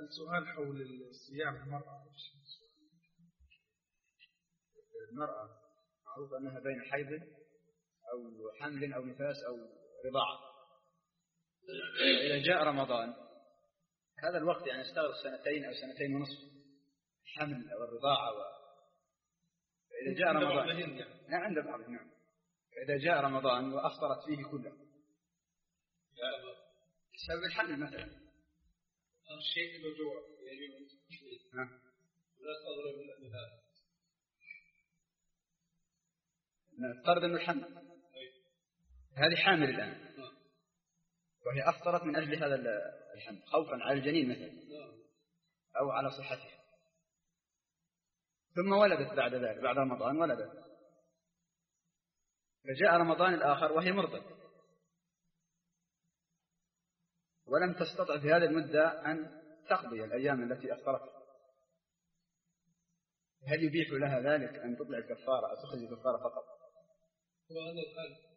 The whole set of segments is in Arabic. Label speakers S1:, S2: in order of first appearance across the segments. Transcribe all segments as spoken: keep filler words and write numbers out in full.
S1: السؤال حول الصيام المرأة.
S2: المرأة معروف أنها بين حيض أو حمل أو نفاس أو رضاعة. إذا جاء رمضان هذا الوقت يعني استغرق سنتين أو سنتين ونصف الحمل أو الرضاعة و... إذا جاء رمضان نعم عند بعضهم نعم. إذا جاء رمضان وأفطرت فيه كله بسبب الحمل مثلا
S1: الشيء بالجوع يعني لا تضرب النفاس
S2: نفترض أنه الحمل هذه حامل الآن وهي أفطرت من أجل هذا الحمل خوفا على الجنين مثلا أو على صحته ثم ولدت بعد ذلك بعد رمضان ولدت فجاء رمضان الآخر وهي مرضى ولم تستطع في هذه المدة أن تقضي الأيام التي أفطرتها هل يبيح لها ذلك أن تطلع الكفارة أو تخرج الكفارة فقط؟
S1: وهذا الحال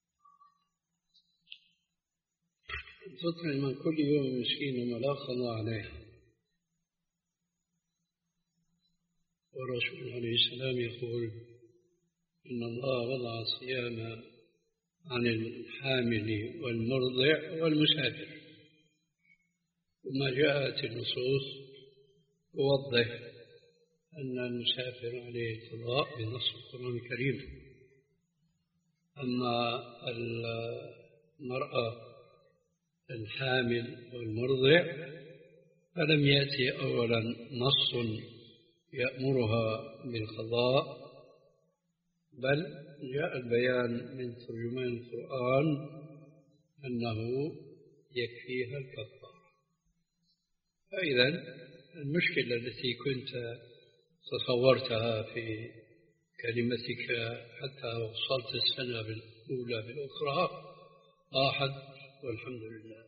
S3: تطعم من كل يوم مسكين ولا قضى عليه. والرسول عليه السلام يقول إن الله وضع الصيام عن الحامل والمرضع والمسافر وما جاءت النصوص توضح أن المسافر عليه القضاء بنص القرآن الكريم. أما المرأة الحامل والمرضع فلم يأتي أولا نص يأمرها بالقضاء بل جاء البيان من ترجمان القرآن أنه يكفيها الكفارة. فإذا المشكلة التي كنت تصورتها في كلمتك حتى وصلت السنة الأولى بالأخرى راحت والحمد لله.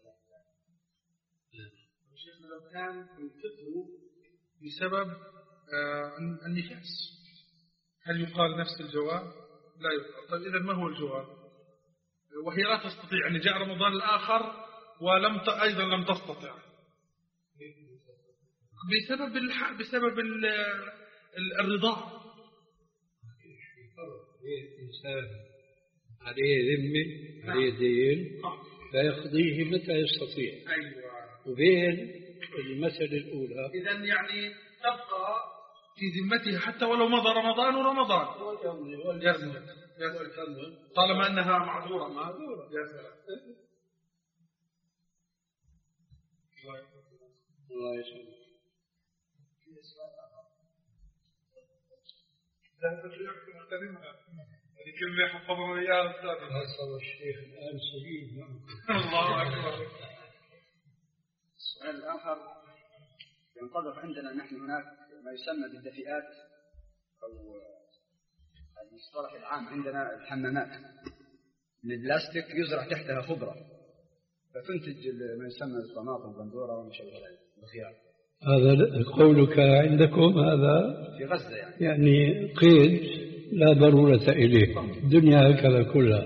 S1: شيخنا لو كان الفطر بسبب آه النفاس هل يقال نفس الجواب؟ لا يقال. طيب إذا ما هو الجواب؟ وهي لا تستطيع أن جاء رمضان الآخر ولم ت... أيضا لم تستطع بسبب الح... بسبب ال... ال... الرضاعة.
S3: الإنسان عليه ذمة عليه دين فيقضيه متى يستطيع.
S1: أيوة.
S3: وبين المثل الأولى
S1: إذا يعني تبقى في ذمتها حتى ولو مضى رمضان ورمضان يا سلام طالما أنها معذورة معذورة يا سلام.
S3: الله يسلمك.
S1: هذه كلمة حفظنا إياها أستاذ.
S3: حفظ الشيخ الآن سليم.
S1: الله أكبر.
S2: السؤال الآخر ينطبق عندنا نحن هناك ما يسمى بالدفئات أو المصطلح العام عندنا الحمامات من البلاستيك يزرع تحتها خضرة فتنتج ما يسمى الطماطم والبندورة وما شابه ذلك الخيار.
S3: هذا قولك عندكم هذا
S2: في غزة يعني
S3: يعني قيد لا ضرورة إليه الدنيا هكذا كلها.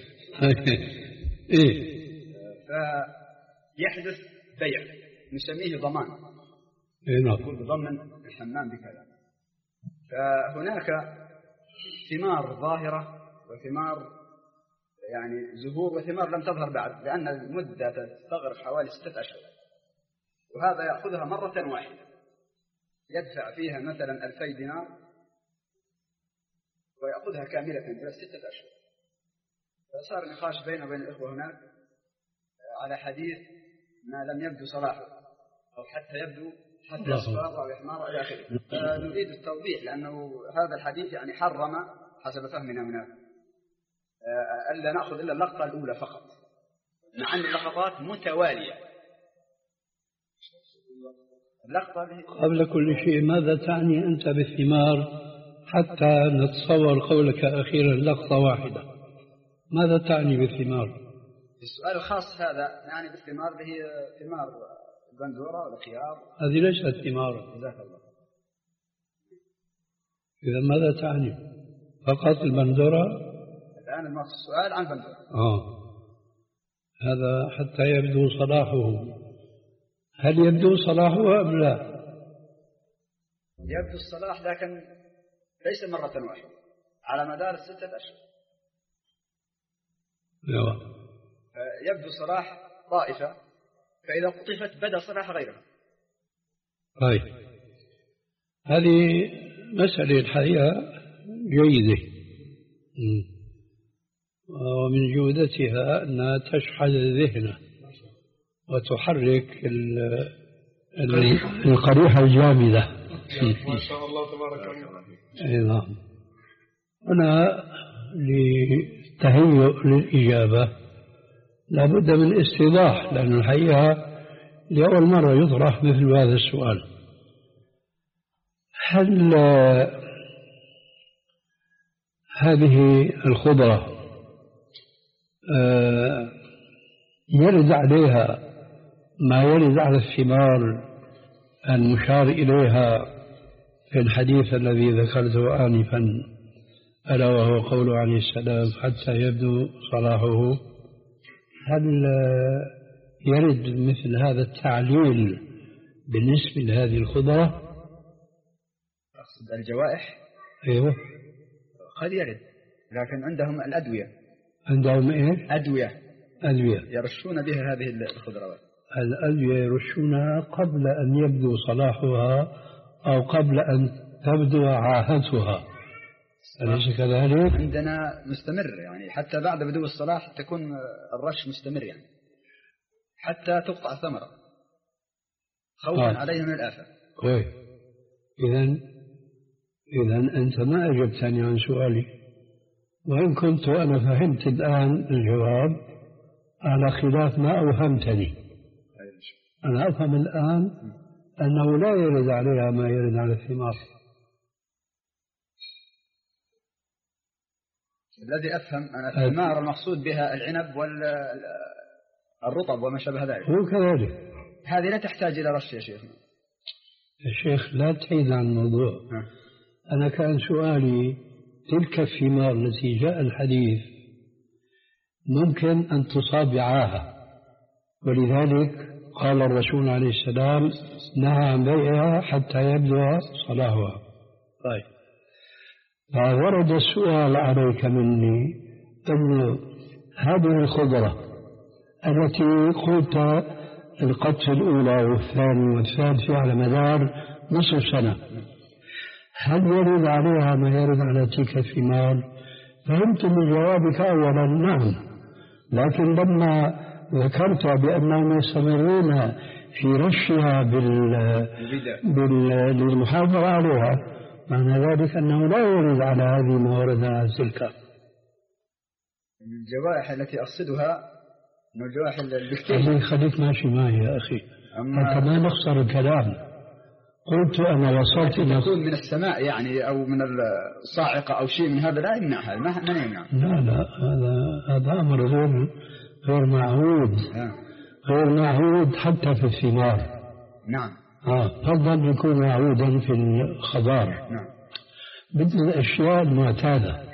S3: إيه
S2: فيحدث بيع نسميه ضمان.
S3: إيه نعم.
S2: يقول بضمن الحمام بكذا. فهناك ثمار ظاهرة وثمار يعني زهور وثمار لم تظهر بعد لأن المدة تستغرق حوالي ستة أشهر وهذا يأخذها مرة واحدة يدفع فيها مثلا ألفي دينار ويأخذها كاملة في ستة أشهر. فصار نقاش بينه وبين الإخوة هناك على حديث ما لم يبدو صلاحه أو حتى يبدو حتى أصفار أو إحمار إلى آخره. نريد التوضيح لأنه هذا الحديث يعني حرم حسب فهمنا هناك ألا نأخذ إلا اللقطة الأولى فقط مع أن اللقطات متوالية.
S3: قبل كل شيء ماذا تعني أنت بالثمار حتى نتصور قولك أخيرا لقطة واحدة؟ ماذا تعني بالثمار؟
S2: السؤال الخاص هذا يعني بالثمار اللي هي ثمار البندورة والخيار.
S3: هذه ليست ثمار.
S2: جزاك الله.
S3: إذا ماذا تعني؟ فقط البندورة؟
S2: الآن السؤال عن البندورة.
S3: آه. هذا حتى يبدو صلاحه. هل يبدو صلاحه أم لا؟
S2: يبدو الصلاح لكن ليس مرة واحدة على مدار الستة أشهر. يبدو صلاح طائفة، فإذا قطفت بدأ صلاح غيرها.
S3: طيب، هذه مسألة الحقيقة جيدة، ومن جودتها أنها تشحذ ذهنه وتحرك القريحة الجامدة.
S1: ما شاء الله تبارك الله.
S3: نعم. هنا للتهيؤ للإجابة لابد من استيضاح، لأن الحقيقة لأول مرة يطرح مثل هذا السؤال. هل هذه الخضرة يرد عليها ما يرد على الثمار المشار إليها في الحديث الذي ذكرته آنفا، ألا وهو قول عليه السلام حتى يبدو صلاحه؟ هل يرد مثل هذا التعليل بالنسبة لهذه الخضرة؟
S2: أقصد الجوائح.
S3: أيوه،
S2: قد يرد، لكن عندهم الأدوية.
S3: عندهم إيه؟
S2: أدوية
S3: أدوية
S2: يرشون بها هذه الخضروات.
S3: الأدوية يرشونها قبل أن يبدو صلاحها أو قبل أن تبدو عاهتها، أليس كذلك؟
S2: عندنا مستمر، يعني حتى بعد بدو الصلاح تكون الرش مستمر، يعني حتى تقطع الثمرة خوفا آه. عليها من الآفة.
S3: كويس. إذن إذن أنت ما أجبتني عن سؤالي، وإن كنت أنا فهمت الآن الجواب على خلاف ما أوهمتني. أنا أفهم الآن أنه لا يرد عليها ما يرد على الثمار.
S2: الذي أفهم أن الثمار المقصود بها العنب والرطب وما شابه ذلك.
S3: هو كذلك.
S2: هذه لا تحتاج إلى رش يا شيخ.
S3: يا شيخ لا تعيد عن الموضوع. ها. أنا كان سؤالي تلك الثمار التي جاء الحديث ممكن أن تصاب بعاهة، ولذلك قال الرسول عليه السلام نهى عن بيعها حتى يبدو صلاحها. طيب، فورد السؤال عليك مني أن هذه الخضرة التي قلت القطف الأولى والثاني والثالث على مدار نصف سنة، هل يرد عليها ما يرد على تلك الثمار؟ فهمت من جوابك أولا نعم، لكن لما ذكرت بأنهم يستمرون في رشها بال... بال... للمحافظة عليها، معنى ذلك أنه لا يرد على هذه ما ورد على تلك.
S2: الجوائح التي أقصدها من الجوائح البكتيرية.
S3: خليك ماشي معي يا أخي، حتى ما نخسر الكلام. قلت أنا وصلت إلى
S2: تكون من السماء يعني أو من الصاعقة أو شيء من هذا لا يمنعها، ما من يمنع.
S3: لا لا، هذا هذا أمر غير غير معهود، غير معهود حتى في الثمار.
S2: نعم.
S3: آه فضل يكون معهودا في الخضار.
S2: نعم.
S3: مثل الأشياء المعتادة.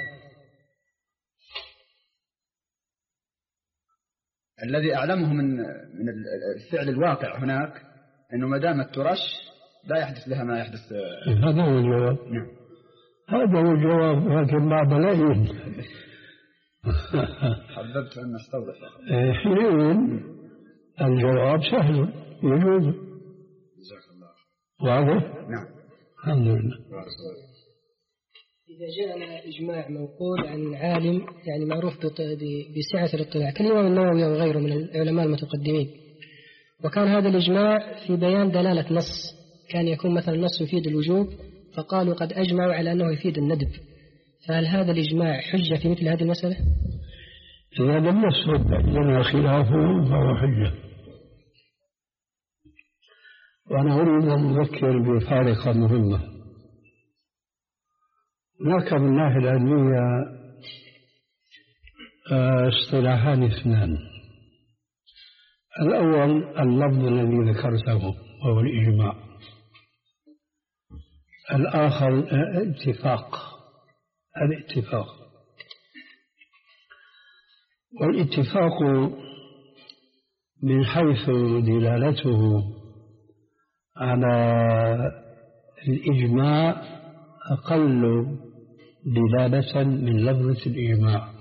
S2: الذي أعلمه من من الفعل الواقع هناك إنه ما دامت ترش لا يحدث لها ما يحدث.
S3: هذا هو الجواب.
S2: نعم.
S3: هذا هو الجواب، لكن بعد لا يوجد.
S2: حببت أن أستوضح.
S3: حينئذ الجواب سهل يجوز.
S2: جزاك الله.
S3: واضح؟
S2: نعم.
S3: الحمد لله.
S4: إذا جاءنا إجماع منقول عن عالم يعني معروف بسعة الاطلاع كالإمام النووي وغيره من العلماء المتقدمين، وكان هذا الإجماع في بيان دلالة نص، كان يكون مثلا النص يفيد الوجوب فقالوا قد أجمعوا على أنه يفيد الندب، فهل هذا الإجماع حجة في مثل هذه المسألة؟
S3: إذا لم يصب لنا خلافه فهو حجة. وأنا أريد أن أذكر بفارقة مهمة. هناك من الناحية العلمية اصطلاحان اثنان. الأول اللفظ الذي ذكرته وهو الإجماع، الآخر الاتفاق. الاتفاق والاتفاق من حيث دلالته على الإجماع أقل دلالة من لفظة الإجماع،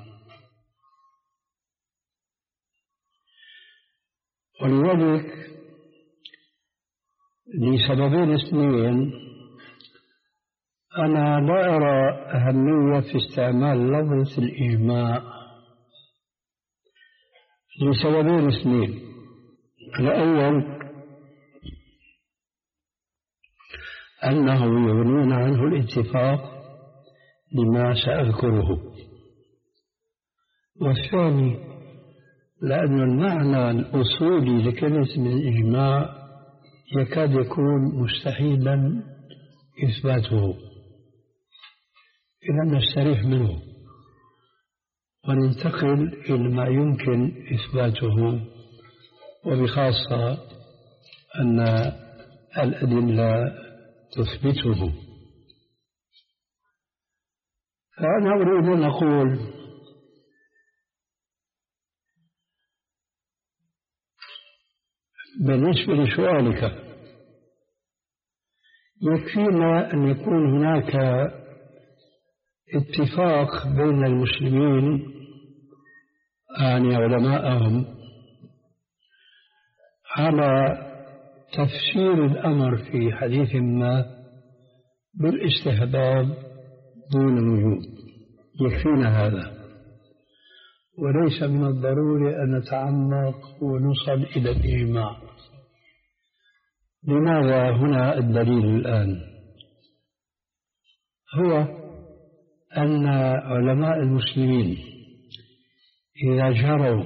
S3: ولذلك لسببين اثنين أنا لا أرى أهمية في استعمال لفظة الإجماع لسببين اثنين. الأول أنه يغنون عنه الاتفاق لما سأذكره، والثاني لأن المعنى الأصولي لكلمة الإجماع يكاد يكون مستحيلا إثباته. إذا نستريح منه وننتقل إلى ما يمكن إثباته، وبخاصة أن الأدلة تثبته. فأنا أريد أن أقول بالنسبة لسؤالك يكفينا أن يكون هناك اتفاق بين المسلمين يعني علماءهم على تفسير الأمر في حديث ما بالاستحباب دون الوجوب، يكفينا هذا، وليس من الضروري أن نتعمق ونصل إلى الإجماع. لماذا هنا الدليل الآن؟ هو أن علماء المسلمين إذا جروا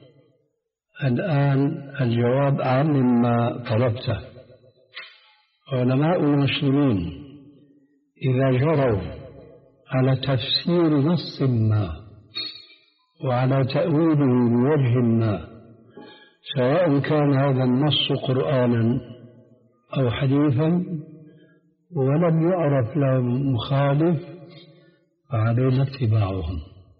S3: الآن الجواب عن مما طلبته، علماء المسلمين إذا جروا على تفسير نص ما وعلى تأويله بوجه ما، سواء كان هذا النص قرآنا أو حديثا، ولم يعرف لهم مخالف، فعلينا اتباعهم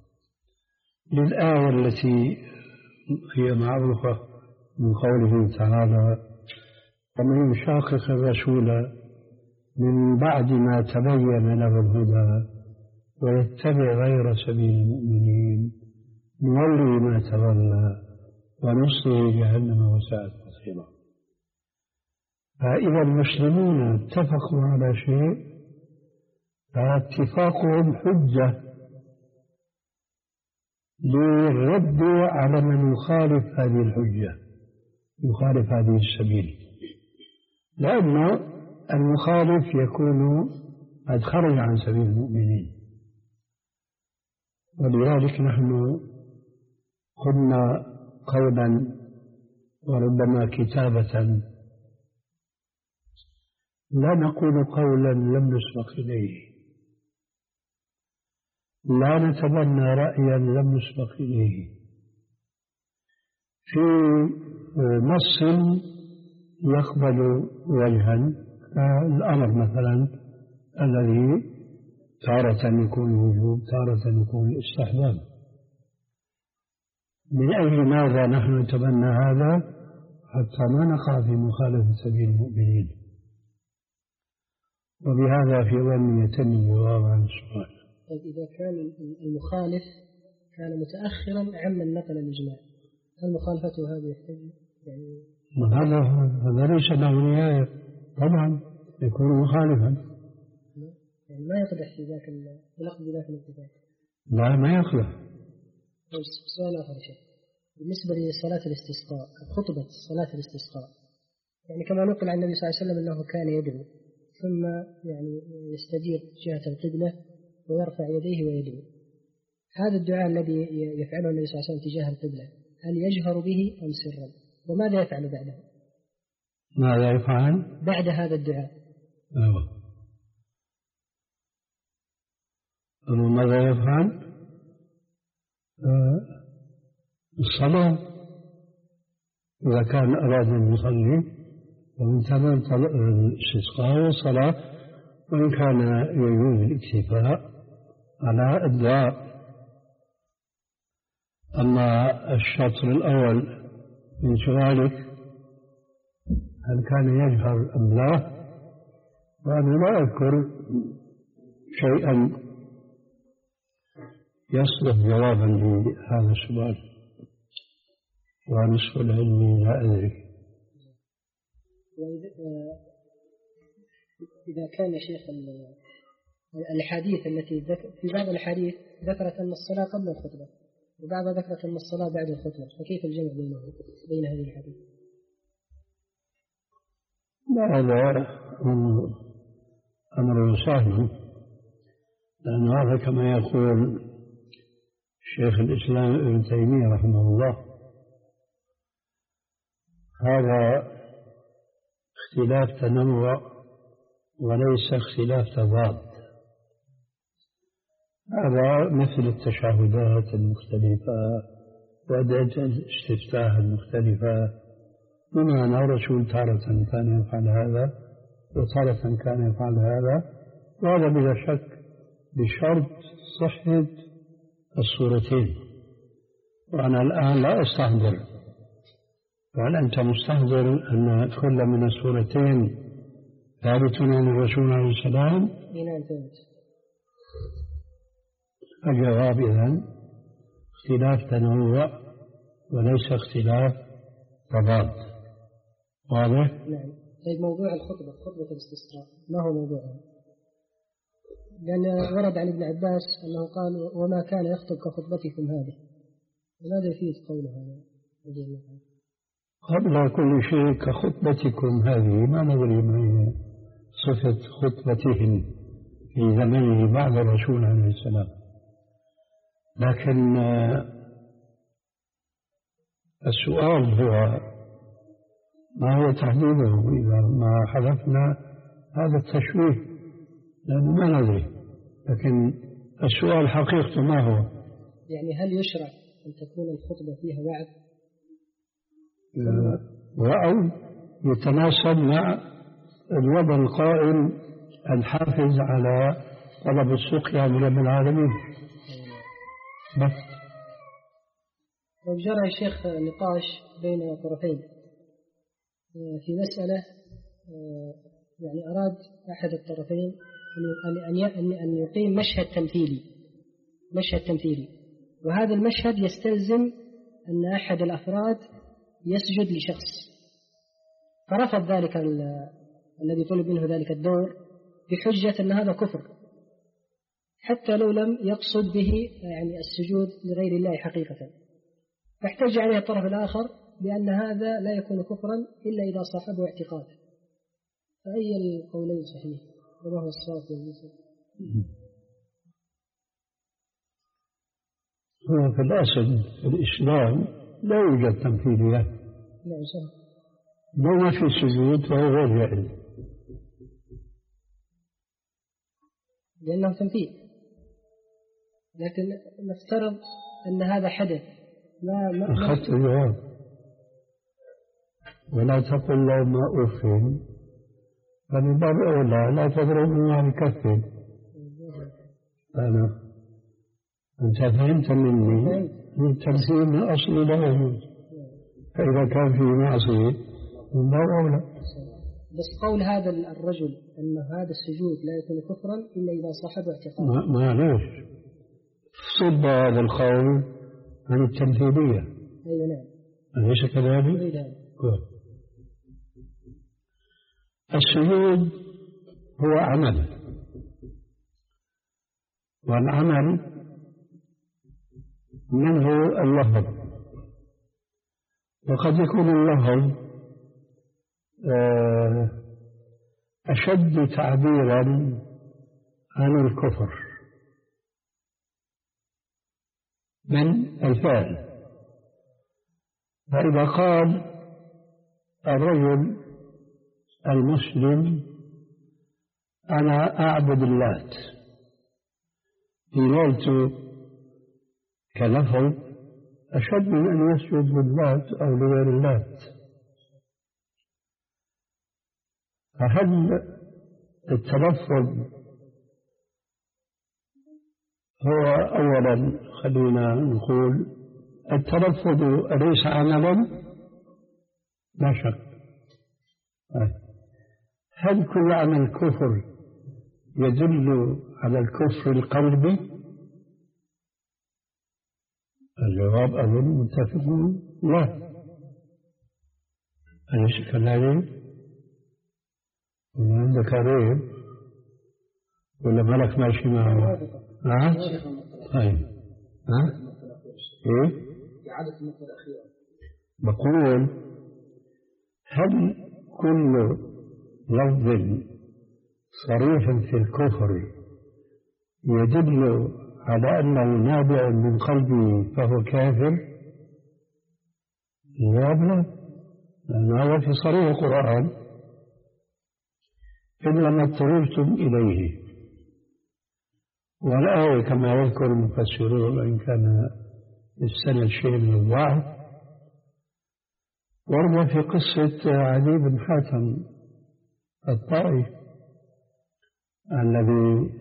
S3: للآية التي هي معروفة من قوله تعالى: ومن يشاقق الرسول من بعد ما تبين له الهدى ويتبع غير سبيل المؤمنين نولي ما تولى ونصله جهنم وساءت مصيرا. فإذا المسلمون اتفقوا على شيء فاتفاقهم حجة للرد على من يخالف هذه الحجة، يخالف هذه السبيل، لأن المخالف يكون قد خرج عن سبيل المؤمنين. ولذلك نحن قلنا قولا وربما كتابة، لا نقول قولا لم نسبق إليه، لا نتبنى رأيا لم نسبق إليه في نص يقبل وجها، الأمر مثلا الذي تارة يكون وجوب تارة يكون استحباب. من أجل ماذا نحن نتبنى هذا؟ حتى ما نقع في مخالفة سبيل المؤمنين. وبهذا في ظني يتم الجواب عن السؤال.
S4: طيب إذا كان المخالف كان متأخرا عمن نقل الإجماع، هل مخالفته هذه يحتاج يعني؟
S3: هذا هذا ليس له نهاية، طبعا يكون مخالفا.
S4: يعني ما يقدح في ذاك يلقب بذاك الاتفاق.
S3: لا ما يقدح.
S4: سؤال آخر شيء بالنسبة لصلاة الاستسقاء، خطبة صلاة الاستسقاء، يعني كما نقل عن النبي صلى الله عليه وسلم أنه كان يدعو ثم يعني يستدير جهة القبلة ويرفع يديه ويدعو. هذا الدعاء الذي يفعله النبي صلى الله عليه وسلم تجاه القبلة هل يجهر به أم سرا؟ وماذا يفعل بعده؟
S3: ماذا يفعل
S4: بعد هذا الدعاء؟
S3: أيوة. وماذا يفعل؟ آه الصلاة، إذا كان أراد أن يصلي ومن تمام الاستسقاء والصلاة، وإن كان يجوز الاكتفاء على الدعاء. أما الشطر الأول من سؤالك هل كان يجهر أم لا؟ وأنا لا أذكر شيئا يصلح جوابا لهذا السؤال، ونصف العلم لا أدري.
S4: إذا كان شيخ الأحاديث التي في بعض الأحاديث ذكرت أن الصلاة قبل الخطبة وبعضها ذكرت أن الصلاة بعد الخطبة، فكيف الجمع بين هذه الأحاديث؟
S3: لا، هذا أمر سهل، لأن هذا كما يقول شيخ الإسلام ابن تيمية رحمه الله، هذا اختلاف تنوع وليس اختلاف تضاد. هذا مثل التشهدات المختلفة وأدعية الاستفتاح المختلفة، بمعنى الرسول تارة كان يفعل هذا وتارة كان يفعل هذا، وهذا بلا شك بشرط صحة الصورتين. وأنا الآن لا أستحضر، وهل أنت مستحضر أن كل من الصورتين ثابت عن الرسول عليه السلام؟ الجواب إذن اختلاف تنوع وليس اختلاف تضاد. واضح؟
S4: نعم. طيب موضوع الخطبة، خطبة الاستسقاء، ما هو موضوعها؟ لأن ورد عن ابن عباس أنه قال وما كان يخطب كخطبتكم هذه، ماذا يفيد قوله هذا؟
S3: قبل كل شيء كخطبتكم هذه، ما ندري ما هي صفة خطبتهم في زمنه بعد الرسول عليه السلام، لكن السؤال هو ما هو تحديده إذا ما حذفنا هذا التشويه، لأنه ما ندري. لكن السؤال حقيقته ما هو؟
S4: يعني هل يشرع أن تكون الخطبة فيها وعظ؟
S3: وأو يتناسب مع الوضع القائم الحافز على طلب السقيا من رب العالمين. بس
S4: وجرى يا شيخ نقاش بين طرفين في مسألة، يعني أراد أحد الطرفين أن أن يقيم مشهد تمثيلي مشهد تمثيلي وهذا المشهد يستلزم أن أحد الأفراد يسجد لشخص، فرفض ذلك الذي طلب منه ذلك الدور بحجة أن هذا كفر، حتى لو لم يقصد به يعني السجود لغير الله حقيقة. فاحتج عليه الطرف الآخر بأن هذا لا يكون كفرا إلا إذا صاحبه اعتقاد. فأي القولين صحيح؟ وما هو الصواب في المسألة؟
S3: هو في الأصل في الإسلام لا يوجد تمثيليات.
S4: نعم صح.
S3: لو ما في سجود فهو غير جائز،
S4: لأنه تمثيل. لكن نفترض أن هذا حدث ما ما
S3: أخذت الجواب، ولا تقل له ما أفهم، فمن باب أولى لا تضربني على كفي. أنا أنت فهمت مني التمثيل من أصل لا يجوز، فإذا كان في معصية من باب أولى.
S4: بس قول هذا الرجل أن هذا السجود لا يكون كفرا إلا إذا صاحبه اعتقاد،
S3: ما ليش صب هذا القول عن التمثيلية؟
S4: أيوة نعم.
S3: أليس كذلك؟ السجود هو عمل، والعمل منه اللفظ، وقد يكون اللفظ أشد تعبيرا عن الكفر من الفعل. فإذا قال الرجل المسلم أنا أعبد اللات، قلت كلفظ أشد من أن يسجد للات أو لغير اللات. فهل التلفظ هو أولا خلينا نقول التلفظ أليس عملا؟ لا شك هل كل عمل كفر يدل على الكفر القلبي؟ الجواب أظن متفقون لا. أليس كذلك؟ ولا عندك ريب ولا ملك ماشي معه؟ ها؟ طيب ها؟ إيه؟
S2: إعادة النقطة الأخيرة.
S3: بقول هل كل لفظ صريح في الكفر يدل على أنه نابع من قلبه فهو كافر؟ الجواب لا، لأن هذا في صريح القرآن إلا ما اضطررتم إليه. والآية كما يذكر المفسرون وإن كان السنة شيء من الضعف ورد في قصة علي بن حاتم الطائي الذي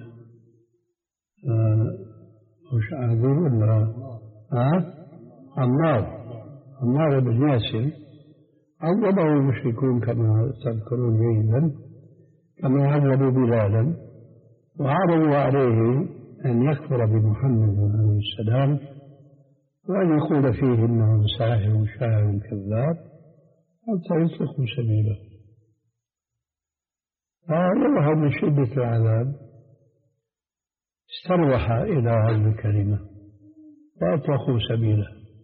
S3: مش عادل ولا ها عمار عمار بن ياسر عذبه المشركون كما تذكرون جيدا كما عذبوا بلالا وعرضوا عليه أن يكفر بمحمد عليه السلام وأن يقول فيه إنه ساحر شاعر كذاب حتى يطلقوا سبيله. فيظهر من شدة العذاب استروح إلى هذه الكلمة فأطلقوا سبيله،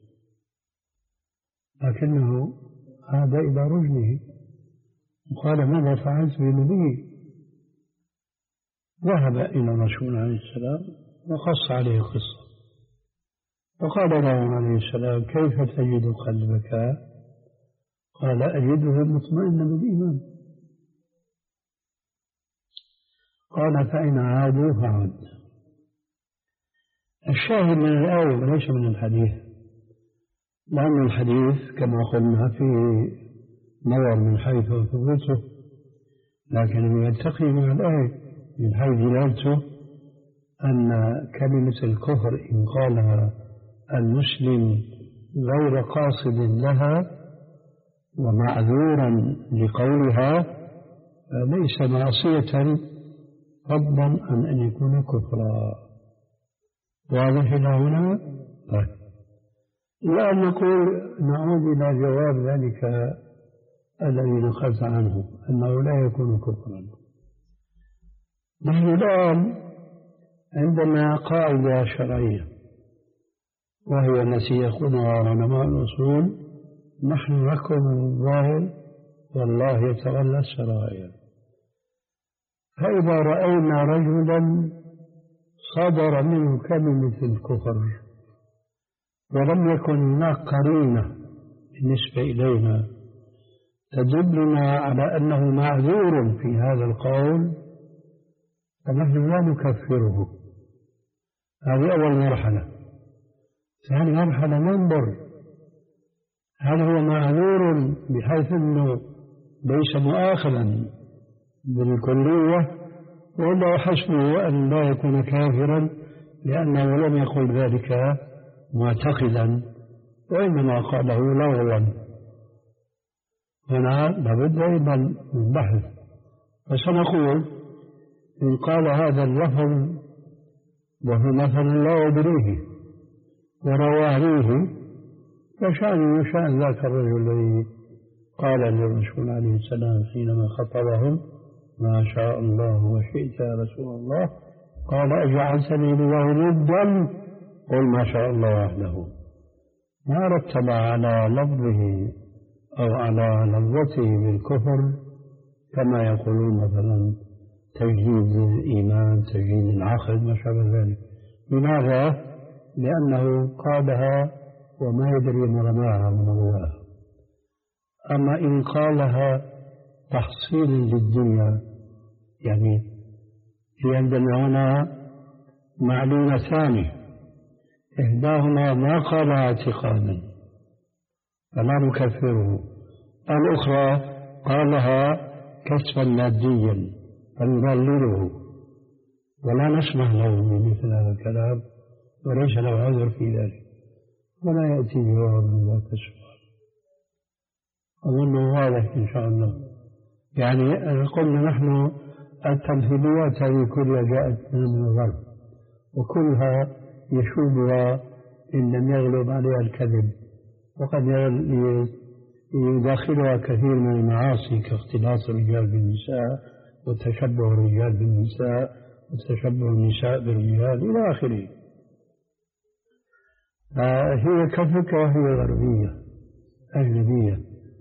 S3: لكنه عاد إلى رجله وقال ماذا فعلت بنبي؟ ذهب إلى الرسول عليه السلام وقص عليه قصة فقال له عليه السلام كيف تجد قلبك؟ قال أجده مطمئنا بالإيمان. قال فإن عادوا فعد. الشاهد من الآية وليس من الحديث، لأن الحديث كما قلنا فيه نظر من حيث ثبوته لكن يلتقي مع الآية من حيث دلالته أن كلمة الكفر إن قالها المسلم غير قاصد لها ومعذورا لقولها ليس معصية فضلا عن أن يكون كفرا. واضح إلى هنا؟ طيب الآن نقول نعود إلى جواب ذلك الذي نقلت عنه أنه لا يكون كفرا. نحن الآن عندنا قاعدة شرعية وهي التي يقولها علماء الأصول نحن نحكم الظاهر والله يتولى السرائر. فإذا رأينا رجلا صدر منه كلمة الكفر ولم يكن هناك قرينة بالنسبة إلينا تدلنا على أنه معذور في هذا القول فنحن لا نكفره. هذه أول مرحلة. ثاني مرحلة ننظر هل هو معذور بحيث أنه ليس مؤاخذا بالكلية ولا حسبه أن لا يكون كافرا لأنه لم يقل ذلك معتقدا وإنما قاله لغوا. هنا لابد أيضا من بحث. فسنقول إن قال هذا اللفظ وهو مثلا لا يدريه ورواه فشأنه شأن ذاك الرجل الذي قال للرسول عليه السلام حينما خطبهم ما شاء الله وشئت يا رسول الله قال أجعلتني لله ندا قل ما شاء الله وحده. ما رتب على لفظه أو على لفظته بالكفر كما يقولون مثلا تجديد الإيمان تجديد العقد ما شابه ذلك. لماذا؟ لأنه قالها وما يدري ما رماها من الله. أما إن قالها تحصيل للدنيا يعني في عندنا هنا معلومتان إحداهما ما قالها اعتقادا فلا نكفره، الأخرى قالها كسبا ماديا فنضلله ولا نسمح له بمثل هذا الكلام وليس له عذر في ذلك ولا يأتي جواب من ذاك السؤال. أظنه واضح إن شاء الله. يعني قلنا نحن التمثيليات هذه كلها جاءت من الغرب، وكلها يشوبها إن لم يغلب عليها الكذب، وقد يداخلها كثير من المعاصي كاختلاط الرجال بالنساء وتشبه الرجال بالنساء وتشبه النساء بالرجال إلى آخره. هي كفكرة هي غربية أجنبية،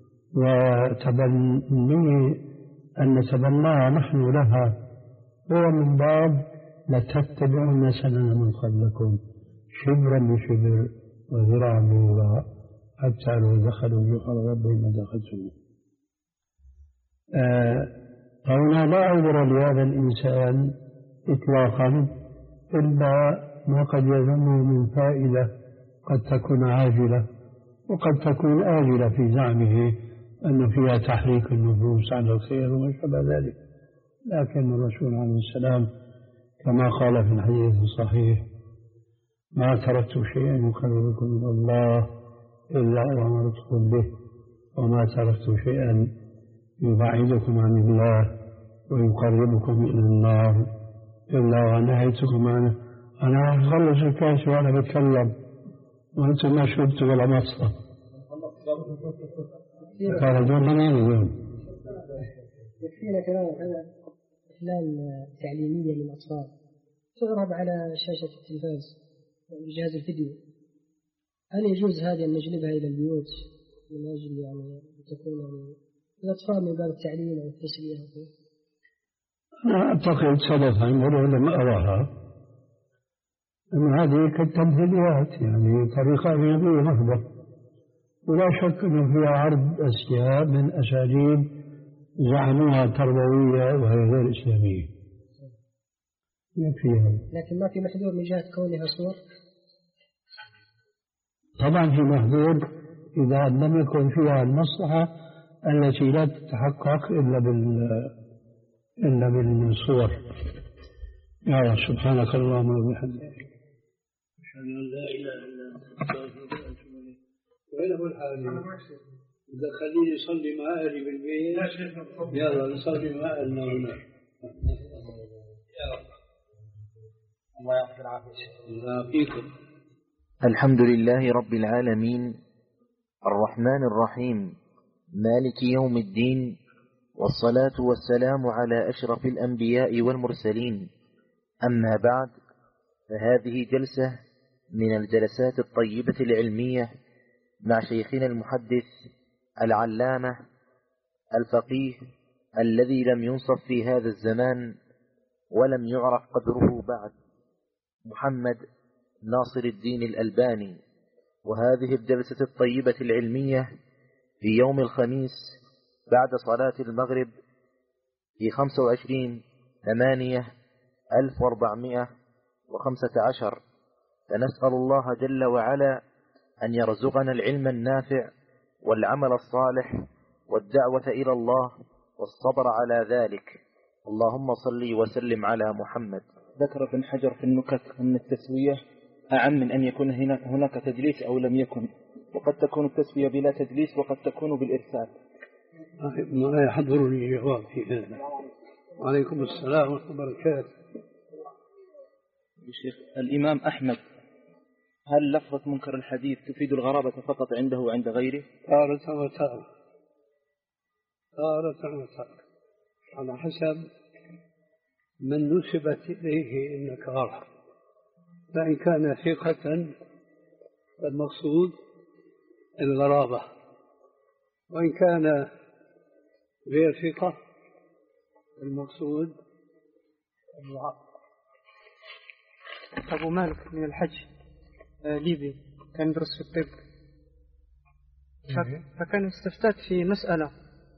S3: وتبني أن نتبناها نحن لها هو من باب لتتبعون سنن من قبلكم شبرا بشبر وذراعا بذراع حتى لو دخلوا جحر ربهم ما دخلتم. هنا لا عذر لهذا الإنسان إطلاقا إلا ما قد يظنه من فائدة قد تكون عاجلة وقد تكون آجلة في زعمه أن فيها تحريك النفوس على الخير وما شابه ذلك. لكن الرسول عليه السلام كما قال في الحديث الصحيح: ما تركت شيئا يقربكم إلى الله إلا أمرتكم به، وما تركت شيئا يبعدكم عن الله ويقربكم إلى النار إلا ونهيتكم عنه. أنا أخلص الكاس وأنا بتكلم وأنتم ما شربتوا ولا مصر. قال دون ما يقول
S4: يكفينا كلام على أفلام تعليمية للأطفال تعرض على شاشة التلفاز وجهاز الفيديو، هل يجوز هذه أن نجلبها إلى البيوت من أجل يعني تكون يعني الأطفال من باب التعليم أو التسلية؟
S3: أنا أعتقد سلف عمره لم أراها أن هذه كالتمثيليات، يعني طريقة أجنبية محضة، ولا شك أنه فيها عرض أشياء من أساليب زعموها تربوية وهي غير إسلامية يكفيها.
S4: لكن ما في محذور من جهة كونها صور؟
S3: طبعا في محذور إذا لم يكن فيها المصلحة التي لا تتحقق إلا بال إلا بالصور. يا رب سبحانك اللهم وبحمدك أشهد أن لا إله إلا أنت أستغفرك وأتوب إليك. وين أبو الحاج؟ إذا خليني يصلي مع أهلي بالبيت يلا نصلي مع أهلنا هنا. يا رب الله يعطيك العافية. الله فيكم.
S5: الحمد لله رب العالمين الرحمن الرحيم مالك يوم الدين، والصلاة والسلام على أشرف الأنبياء والمرسلين. أما بعد، فهذه جلسة من الجلسات الطيبة العلمية مع شيخنا المحدث العلامة الفقيه الذي لم ينصف في هذا الزمان ولم يعرف قدره بعد، محمد ناصر الدين الألباني. وهذه الجلسة الطيبة العلمية في يوم الخميس بعد صلاة المغرب في خمسة وعشرين ثمانية ألف وأربعمائة وخمسة عشر. فنسأل الله جل وعلا أن يرزقنا العلم النافع والعمل الصالح والدعوة إلى الله والصبر على ذلك. اللهم صل وسلم على محمد. ذكر ابن حجر في النكت أن التسوية أعم من أن يكون هناك تدليس أو لم يكن، وقد تكون التسوية بلا تدليس وقد تكون بالإرسال.
S3: ما يحضرني جواب في هذا. وعليكم السلام ورحمة الله وبركاته.
S5: الشيخ الإمام أحمد، هل لفظة منكر الحديث تفيد الغرابة فقط عنده وعند غيره؟
S3: تارة وتارة تارة وتارة على حسب من نسبت إليه النكارة. فإن كان ثقة فالمقصود الغرابة، وإن كان غير ثقة المقصود الضعف.
S6: أبو مالك من الحج ليبي كان يدرس في الطب، فكان استفتات في مسألة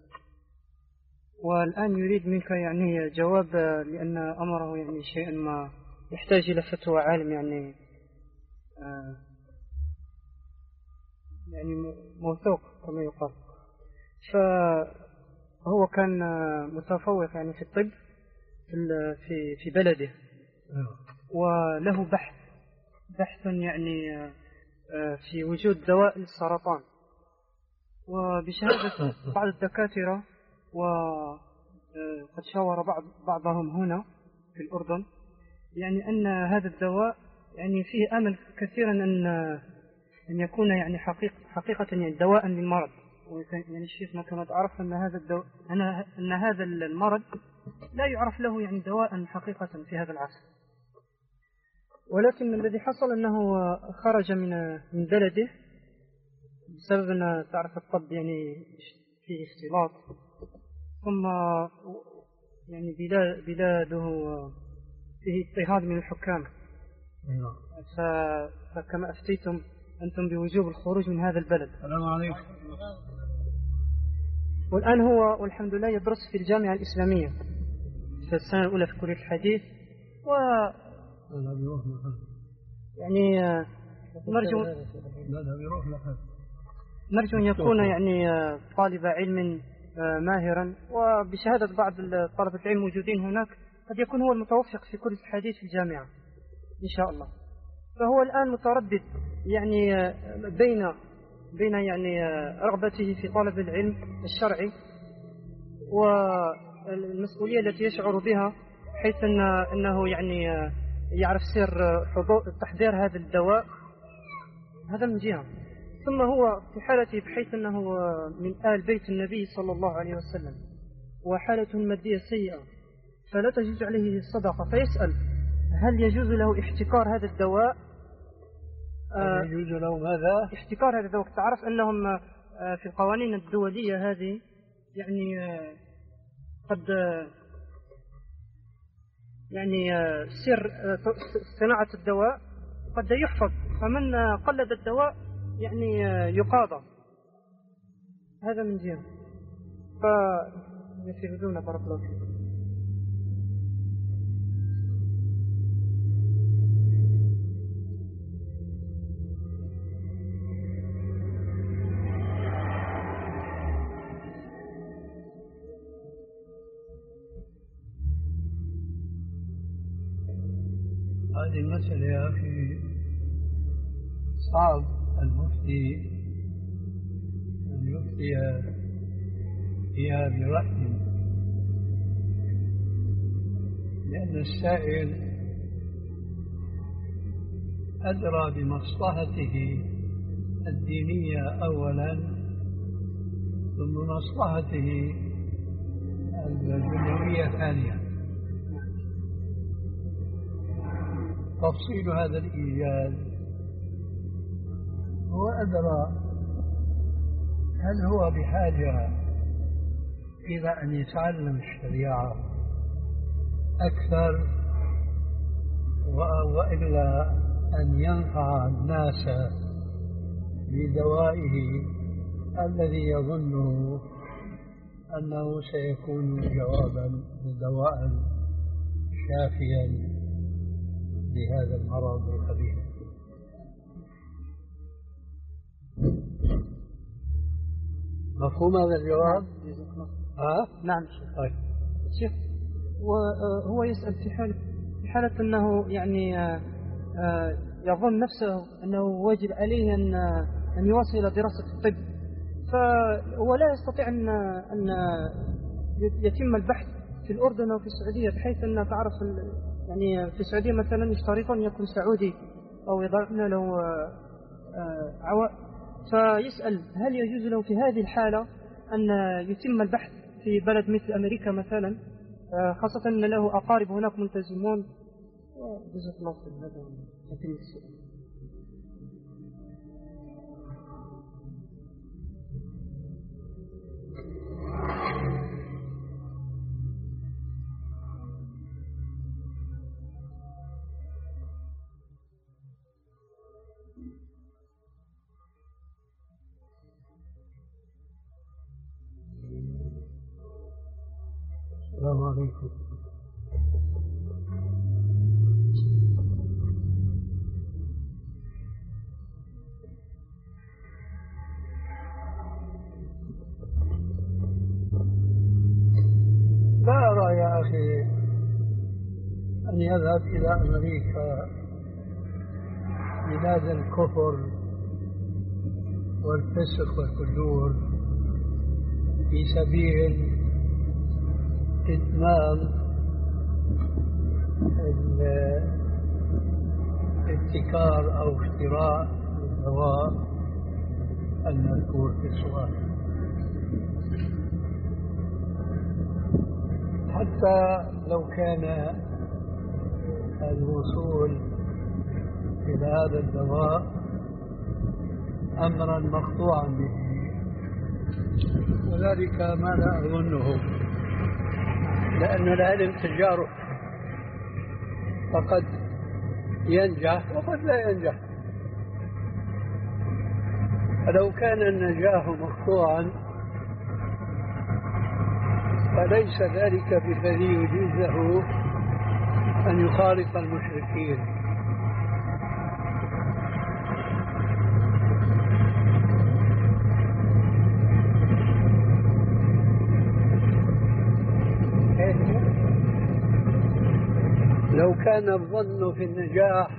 S6: والآن يريد منك يعني جواب، لأن أمره يعني شيئا ما يحتاج إلى فتوى عالم يعني آه يعني موثوق كما يقال. فهو كان متفوق يعني في الطب في في بلده، وله بحث بحث يعني في وجود دواء للسرطان، وبشهادة بعض الدكاترة قد شاور بعض بعضهم هنا في الأردن، يعني أن هذا الدواء يعني فيه أمل كثيرا أن أن يكون يعني حقيقة حقيقة يعني دواء للمرض. يعني الشيخ كما تعرف أن هذا الدواء أن هذا المرض لا يعرف له يعني دواء حقيقة في هذا العصر، ولكن الذي حصل أنه خرج من من بلده بسبب أن تعرف الطب يعني فيه اختلاط، ثم يعني بلاد بلاده فيه اضطهاد من الحكام، فكما أفتيتم أنتم بوجوب الخروج من هذا البلد.
S3: السلام عليكم.
S6: والآن هو والحمد لله يدرس في الجامعة الإسلامية في السنة الأولى في كلية الحديث، و يعني نرجو نرجو أن يكون يعني طالب علم ماهرا، وبشهادة بعض طلبة العلم موجودين هناك قد يكون هو المتوفق في كلية الحديث في الجامعة إن شاء الله. فهو الآن متردد يعني بين بين يعني رغبته في طلب العلم الشرعي والمسؤولية التي يشعر بها، حيث أن أنه يعني يعرف سر حضور تحضير هذا الدواء، هذا من جهة. ثم هو في حالته بحيث أنه من آل بيت النبي صلى الله عليه وسلم وحالته المادية سيئة، فلا تجوز عليه الصدقة، فيسأل هل يجوز له احتكار هذا الدواء؟
S3: آه يجوز له ماذا؟
S6: احتكار هذا الدواء. تعرف أنهم آه في القوانين الدولية هذه يعني آه قد آه يعني آه سر آه صناعة الدواء قد يحفظ، فمن آه قلد الدواء يعني آه يقاضى. هذا من جهة. فيفيدون بارك الله فيكم.
S3: هذه المسألة يا أخي صعب المفتي أن يفتي فيها برأي، لأن السائل أدرى بمصلحته الدينية أولا، ثم مصلحته الدنيوية ثانيا. تفصيل هذا الإيجاد هو أدرى هل هو بحاجة إلى أن يتعلم الشريعة أكثر وإلا أن ينفع الناس بدوائه الذي يظنه أنه سيكون جوابا دواء شافيا لهذا المرض القبيح. مفهوم هذا الجواب؟ ها؟
S6: نعم طيب. شيخ وهو يسأل في حالة في حالة أنه يعني يظن نفسه أنه واجب عليه أن أن يواصل دراسة الطب، فهو لا يستطيع أن أن يتم البحث في الأردن أو في السعودية، بحيث أن تعرف يعني في السعودية مثلا يشترطون أن يكون سعودي أو يضعون له عوائد، فيسأل هل يجوز له في هذه الحالة أن يتم البحث في بلد مثل أمريكا مثلا، خاصة أن له أقارب هناك ملتزمون. جزاك الله خير. هذا يتم السؤال.
S3: السلام عليكم. لا أرى يا أخي أن يذهب إلى أمريكا بلاد الكفر والفسق والفجور في سبيل
S7: إتمام الابتكار أو اختراع الدواء المذكور في السؤال، حتى لو كان الوصول إلى هذا الدواء أمرا مقطوعا به، وذلك ما لا أظنه، لأن العلم تجارب، فقد ينجح وقد لا ينجح. فلو كان النجاح مقطوعا فليس ذلك بالذي يجيز له أن يخالط المشركين. لو كان الظن في النجاح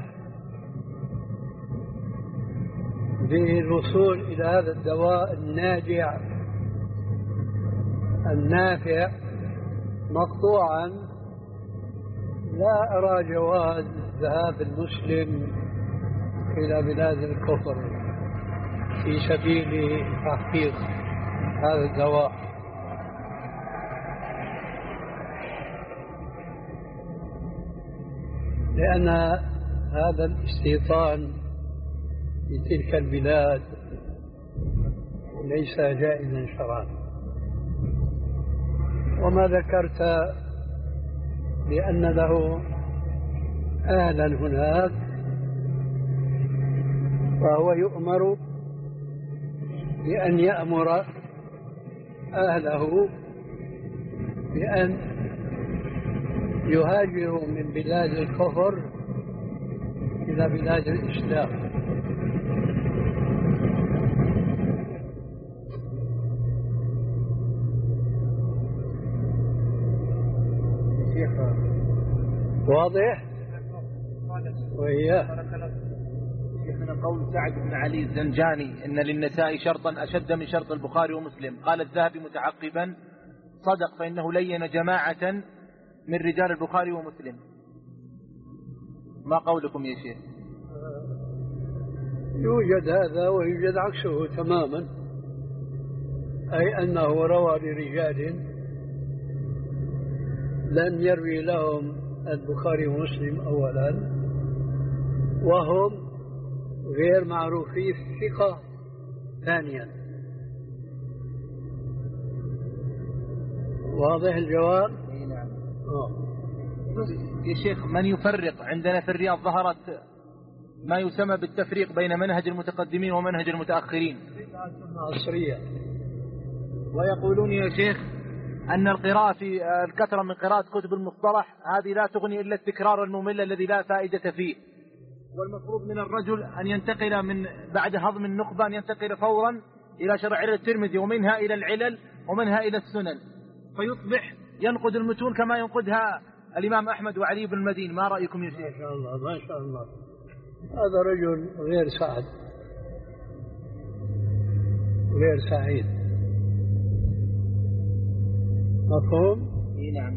S7: بالوصول إلى هذا الدواء الناجع النافع مقطوعا، لا أرى جواز ذهاب المسلم إلى بلاد الكفر في سبيل تحقيق هذا الدواء، لأن هذا الاستيطان لتلك البلاد ليس جائزا شرعا. وما ذكرت بأن له أهلا هناك، فهو يؤمر بأن يأمر أهله بأن يهاجروا من بلاد الكفر إلى بلاد الإسلام. واضح؟ وهي
S5: شيخنا قول سعد بن علي الزنجاني إن للنساء شرطا أشد من شرط البخاري ومسلم، قال الذهبي متعقبا: صدق، فإنه لين جماعة من رجال البخاري ومسلم. ما قولكم يا شيخ؟
S7: يوجد هذا ويوجد عكسه تماما، أي أنه روى لرجال لم يروي لهم البخاري ومسلم أولا، وهم غير معروفي الثقة ثانيا. واضح الجواب؟
S5: نعم. يا شيخ، من يفرق؟ عندنا في الرياض ظهرت ما يسمى بالتفريق بين منهج المتقدمين ومنهج المتأخرين
S7: عصرية،
S5: ويقولون يا شيخ أن القراءة في الكثرة من قراءة كتب المصطلح هذه لا تغني إلا التكرار الممل الذي لا فائدة فيه، والمفروض من الرجل أن ينتقل من بعد هضم النخبة أن ينتقل فورا إلى شرائع الترمذي ومنها إلى العلل ومنها إلى السنن، فيصبح ينقد المتون كما ينقدها الإمام أحمد وعلي بن المدين. ما رأيكم يا شيخ؟
S7: ما شاء الله ما شاء الله، هذا رجل غير سعد غير سعيد. مفهوم؟
S5: نعم.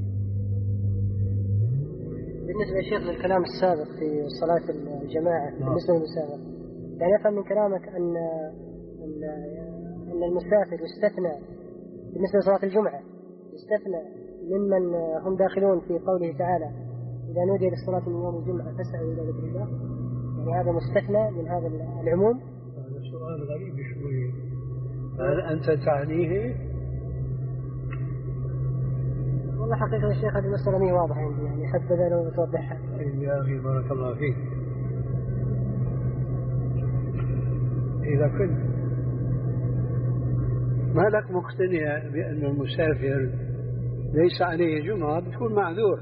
S4: بالنسبة يا شيخ للكلام السابق في صلاة الجماعة بالنسبة للمسافر، يعني أفهم من كلامك أن أن أن المسافر يستثنى بالنسبة لصلاة الجمعة، يستثنى ممن هم داخلون في قوله تعالى: إذا نودي للصلاة من يوم الجمعة فاسعوا إلى ذكر الله، يعني هذا مستثنى من هذا العموم.
S7: هذا سؤال غريب شوي، هل أنت تعنيه؟
S4: والله حقيقة يا شيخ هذه المسألة مي واضحة عندي، يعني حتى لو توضحها.
S7: يا أخي بارك الله فيك، إذا كنت ما لك مقتنع بأن المسافر ليس عليه جمعة بتكون معذور،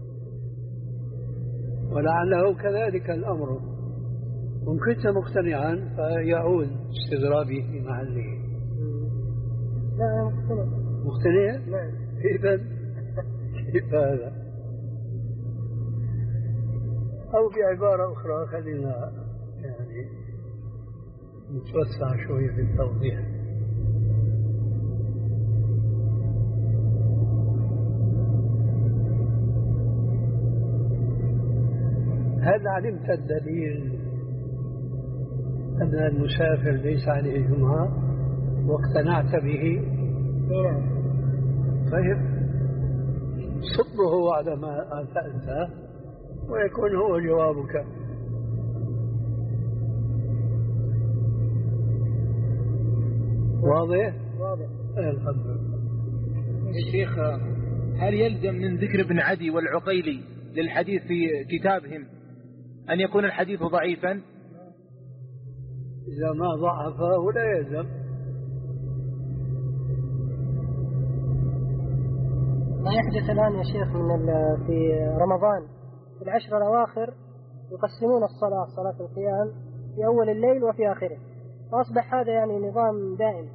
S7: ولعله كذلك الأمر، وإن كنت مقتنعا فيعود استدرابي في محله.
S4: لا أنا مقتنع.
S7: مقتنع؟
S4: نعم.
S7: إذن كيف هذا؟ أو بعبارة أخرى خلينا يعني نتوسع شوية في التوضيح. هل علمت الدليل أن المسافر ليس عليه جمعة واقتنعت به؟ طيب صبه على ما أنت ويكون هو جوابك. واضح؟
S6: واضح.
S7: الحمد لله.
S5: الشيخ هل يلزم من ذكر ابن عدي والعقيلي للحديث في كتابهم أن يكون الحديث ضعيفا؟
S7: إذا ما ضعفه لا يلزم.
S4: ما يحدث الآن يا شيخ من في رمضان في العشر الأواخر يقسمون الصلاة صلاة القيام في أول الليل وفي آخره، فأصبح هذا يعني نظام دائم.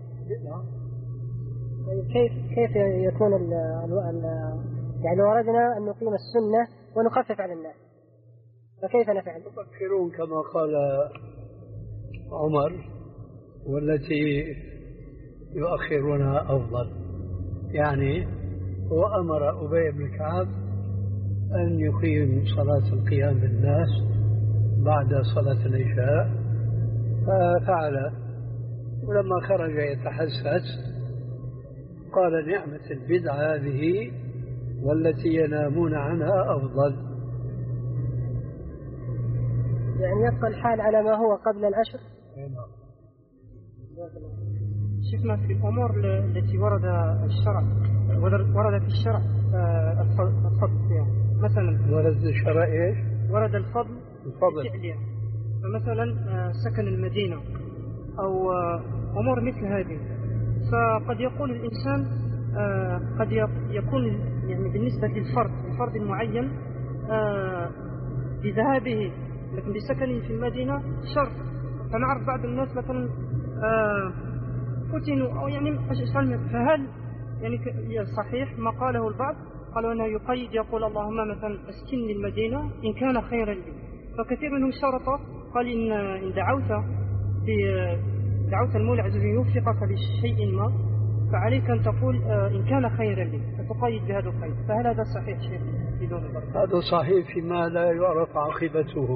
S4: كيف كيف يكون ال ال يعني لو أردنا أن نقيم السنة ونخفف على الناس فكيف نفعل؟
S7: تفكرون كما قال عمر والتي يؤخرونها أفضل. يعني هو أمر أبي بن كعب أن يقيم صلاة القيام بالناس بعد صلاة العشاء ففعل، ولما خرج يتحسس قال نعمة البدعة هذه والتي ينامون عنها أفضل.
S4: يعني يبقى الحال على ما هو قبل العشر.
S6: شفنا في الأمور التي ورد الشرع ورد في الشرع الفضل فيها. مثلا
S7: ورد الشرع إيش؟
S6: ورد الفضل
S7: الفضل
S6: فعليا، فمثلا سكن المدينة أو أمور مثل هذه. فقد يقول الإنسان قد يكون يعني بالنسبة للفرد الفرد المعين بذهابه لكن بسكنه في المدينة شرط. فنعرف بعض الناس مثلا فتنوا أو يعني فهل يعني صحيح ما قاله البعض قالوا أنه يقيد يقول اللهم مثلا اسكنني المدينة إن كان خيرا لي. فكثير منهم شرط قال إن إن دعوت دعوت المولى عز وجل يوفقك بشيء ما فعليك أن تقول إن كان خيرا لي فتقيد بهذا الخير. فهل هذا صحيح شيخ بدون البركة؟
S7: هذا صحيح فيما لا يعرف عاقبته.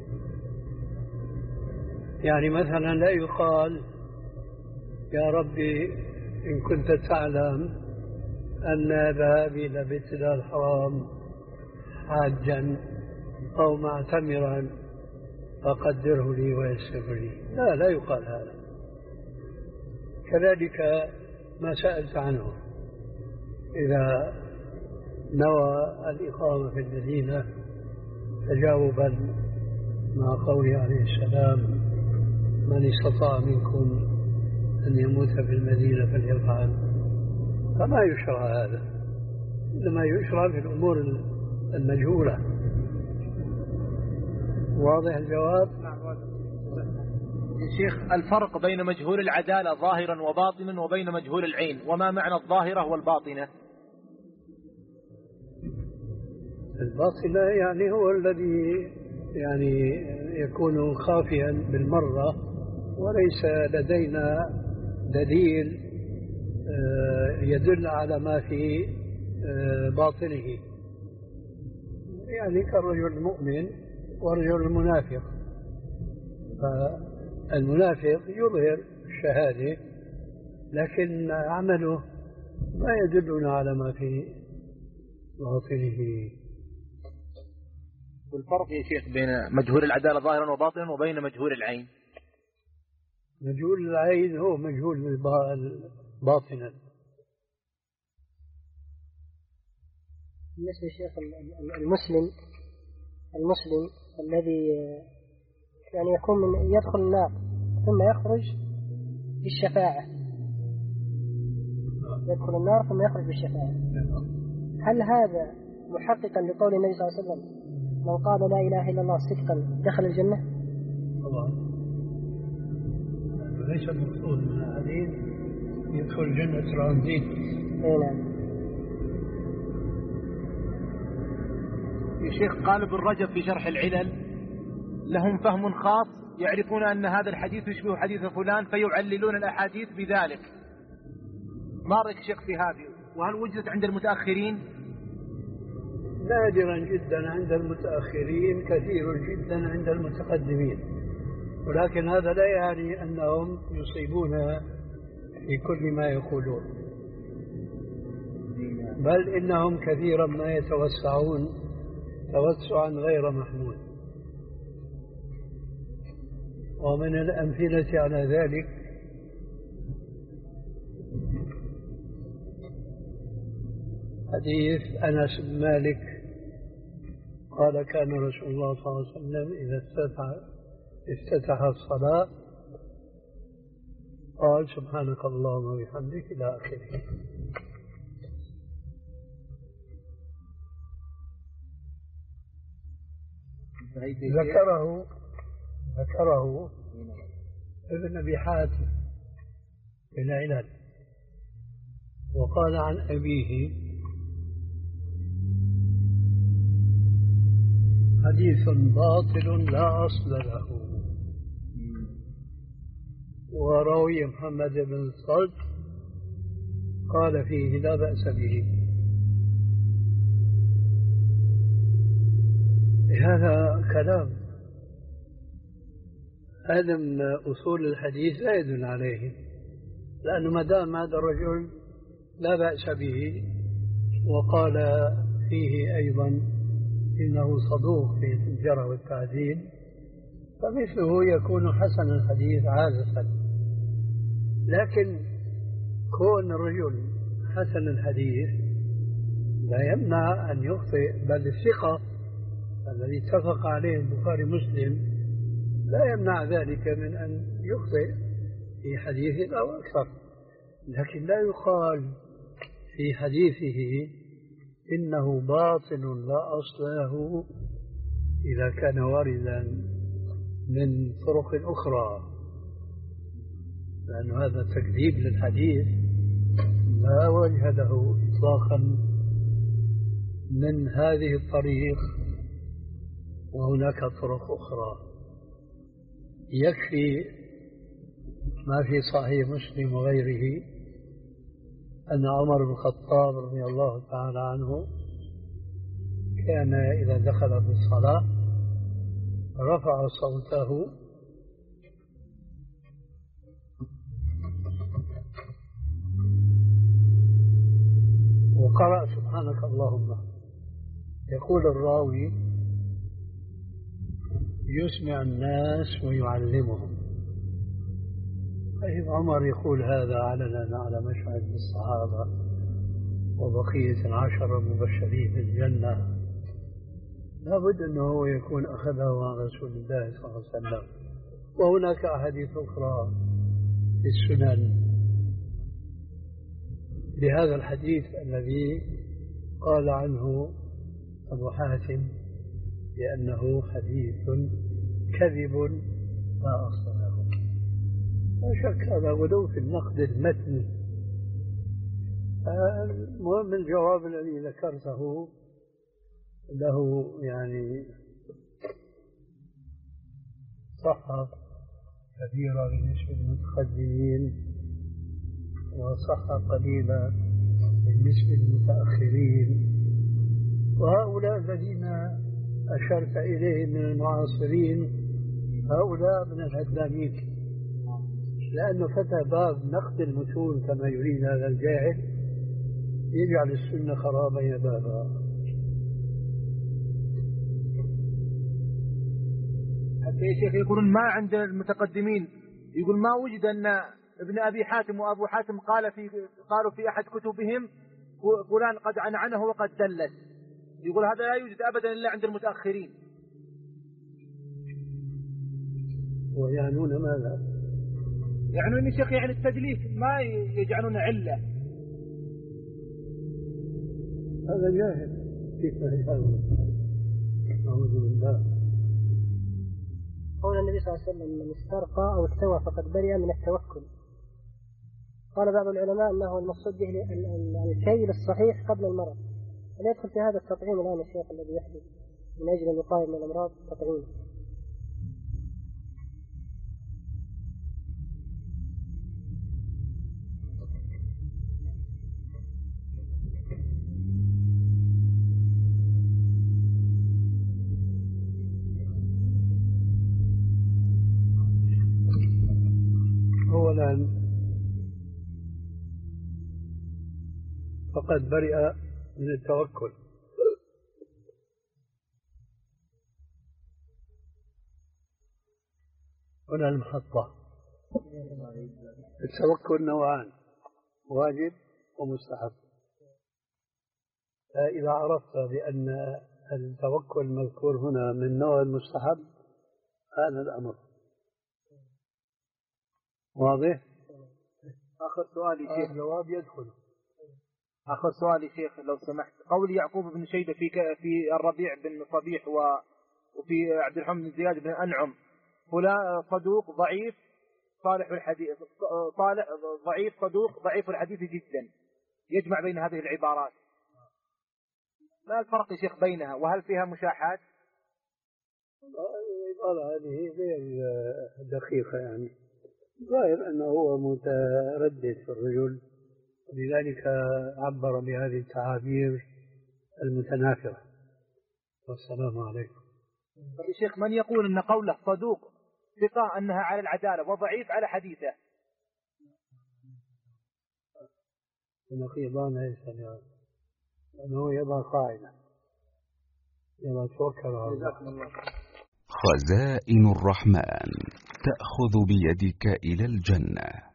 S7: يعني مثلا لا يقال يا ربي إن كنت تعلم أن ذهابي إلى بيت الله الحرام حاجا أو معتمرا فقدره لي ويسر لي. لا لا يقال هذا. كذلك ما سألت عنه إذا نوى الإقامة في المدينة تجاوبا مع قوله عليه السلام من استطاع منكم أن يموت في المدينة فليفعل. فما يشرع هذا، إنما يشرع في الأمور المجهولة. واضح الجواب؟
S5: شيخ الفرق بين مجهول العدالة ظاهرا وباطنا وبين مجهول العين، وما معنى الظاهرة والباطنة؟
S7: الباطنة يعني هو الذي يعني يكون خافيا بالمرة وليس لدينا دليل يدل على ما في باطنه، يعني كالرجل المؤمن والرجل المنافق. فالمنافق يظهر الشهادة لكن عمله ما يدلنا على ما في باطنه.
S5: والفرق يا شيخ بين مجهول العدالة ظاهرا وباطنا وبين مجهول العين؟
S7: مجهول العين هو مجهول باطنا.
S4: بالنسبة للشيخ المسلم المسلم الذي يعني يكون من يدخل النار ثم يخرج بالشفاعة، يدخل النار ثم يخرج بالشفاعة، هل هذا محققا لقول النبي صلى الله عليه وسلم من قال لا إله إلا الله صدقا دخل الجنة؟
S7: طبعا ليس المقصود من الحديث يدخل الجنة ترانزيت.
S4: نعم.
S5: يا شيخ قال ابن رجب في شرح العلل لهم فهم خاص يعرفون أن هذا الحديث يشبه حديث فلان فيعللون الأحاديث بذلك. ما رأيك شيخ في هذه؟ وهل وجدت عند المتأخرين؟
S7: نادرا جدا عند المتأخرين، كثير جدا عند المتقدمين، ولكن هذا لا يعني أنهم يصيبون في كل ما يقولون، بل إنهم كثيرا ما يتوسعون توسعا غير محمود. ومن الأمثلة على ذلك حديث أنس بن مالك قال كان رسول الله صلى الله عليه وسلم إذا افتتح, افتتح الصلاة قال سبحانك اللهم وبحمدك إلى آخره. ذكره ذكره ابن أبي حاتم في العلل، وقال عن أبيه حديث باطل لا أصل له. وروي محمد بن صلت قال فيه لا بأس به. هذا كلام هذا من أصول الحديث لا يدل عليه، لأنه ما دام هذا الرجل لا بأس به وقال فيه أيضا إنه صدوق في الجرح والتعديل، فمثله يكون حسن الحديث عادة. لكن كون الرجل حسن الحديث لا يمنع أن يخطئ، بل الثقة الذي اتفق عليه البخاري مسلم لا يمنع ذلك من أن يخطئ في حديث أو أكثر. لكن لا يقال في حديثه إنه باطل لا أصل له إذا كان واردا من طرق أخرى، لأن هذا تكذيب للحديث لا وجه له إطلاقا من هذه الطريق، وهناك طرق أخرى. يكفي ما في صحيح مسلم وغيره أن عمر بن الخطاب رضي الله تعالى عنه كان إذا دخل في الصلاة رفع صوته وقرأ سبحانك اللهم. يقول الراوي يسمع الناس ويعلمهم. طيب عمر يقول هذا علنا على مشهد الصحابة وبقية العشرة المبشرين بالجنة، لابد أنه يكون أخذه عن رسول الله صلى الله عليه وسلم. وهناك أحاديث أخرى في السنن لهذا الحديث الذي قال عنه أبو حاتم بأنه حديث كذب لا أصل له. لا شك هذا ولو في النقد المتني. المهم الجواب الذي ذكرته له يعني صحة كبيرة بالنسبة للمتقدمين وصحة قليلة بالنسبة للمتأخرين، وهؤلاء الذين أشرت إليهم من المعاصرين هؤلاء من الهدامين، لأنه فتح باب نقد المتون كما يريد هذا الجاهل يجعل السنة خرابا يبابا.
S8: حتى يا شيخ يقولون ما عند المتقدمين، يقول ما وجد أن ابن أبي حاتم وأبو حاتم قال في قالوا في أحد كتبهم فلان قد عنعنه وقد دلت. يقول هذا لا يوجد أبدا إلا عند المتأخرين.
S7: ويعنون ماذا؟
S8: يعنون يا شيخ يعني التدليس ما يجعلون علة.
S7: هذا جاهل كيف يفعلون؟ أعوذ بالله.
S4: قول النبي صلى الله عليه وسلم من استرقى أو استوى فقد برئ من التوكل. قال بعض العلماء أنه المقصود به الكيل الصحيح قبل المرض. لا يدخل في هذا التطعيم الآن الشيخ الذي يحدث من أجل الوقاية من الأمراض تطعيم.
S7: فقد برئ من التوكل. هنا المحطة. التوكل نوعان: واجب ومستحب. فإذا عرفت بأن التوكل المذكور هنا من نوع المستحب هذا الأمر واضح.
S8: آخر سؤالي شيخ.
S7: الجواب يدخل.
S8: آخر سؤالي شيخ لو سمحت، قول يعقوب بن شيبة في في الربيع بن صبيح وفي عبد الحميد بن زياد بن أنعم فلان صدوق ضعيف صالح الحديث، صالح ضعيف صدوق ضعيف الحديث جدا، يجمع بين هذه العبارات، ما الفرق يا شيخ بينها وهل فيها مشاحات؟
S7: العبارة هذه غير دقيقة، يعني ظاهر أنه هو متردد في الرجل، لذلك عبر بهذه التعابير المتنافرة. والسلام عليكم.
S8: يا شيخ من يقول أن قوله صدوق ثقة أنها على العدالة وضعيف على حديثه؟
S7: النقيضان ليس اليوم، لأنه يبقى قاعدة يبقى توكل على الله.
S9: خزائن الرحمن تأخذ بيدك إلى الجنة.